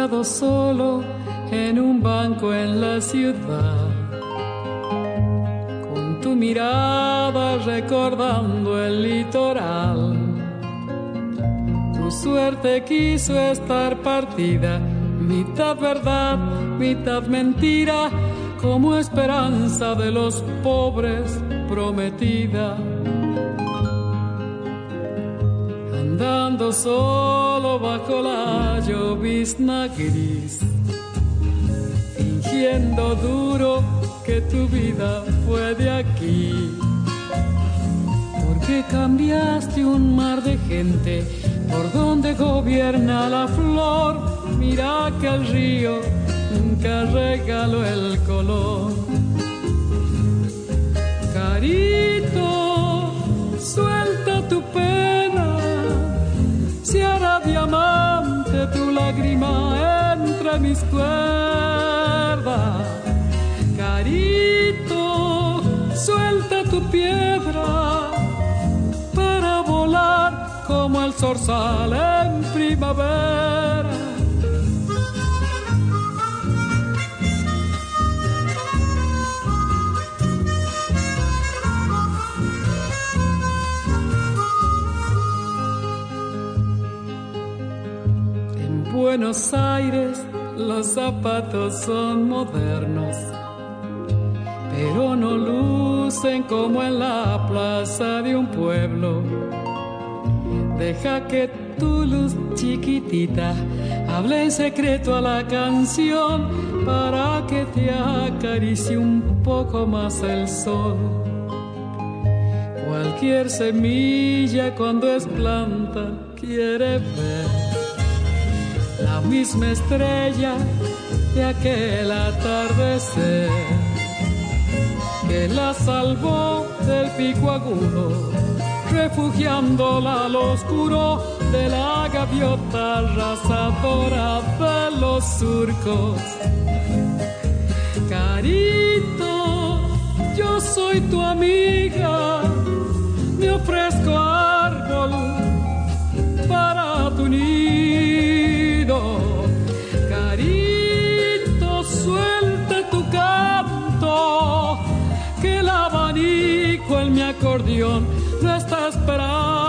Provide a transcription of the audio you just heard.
sentado solo en un banco en la ciudad, con tu mirada recordando el litoral. Tu suerte quiso estar partida, mitad verdad, mitad mentira, como esperanza de los pobres prometida. Andando solo bajo la llovizna gris, fingiendo duro que tu vida fue de aquí. Porque cambiaste un mar de gente por donde gobierna la flor. Mira que el río nunca regaló el color. Carito, suelta tu pena, si hará diamante tu lágrima entre mis cuerdas. Carito, suelta tu piedra para volar como el zorzal en primavera. Buenos Aires los zapatos son modernos, pero no lucen como en la plaza de un pueblo. Deja que tu luz chiquitita hable en secreto a la canción, para que te acaricie un poco más el sol. Cualquier semilla cuando es planta quiere ver la misma estrella de aquel atardecer que la salvó del pico agudo, refugiándola al oscuro de la gaviota arrasadora de los surcos. Carito, yo soy tu amiga, me ofrezco árbol para tu nido. Carito, suelta tu canto, que el abanico en mi acordeón no está esperando.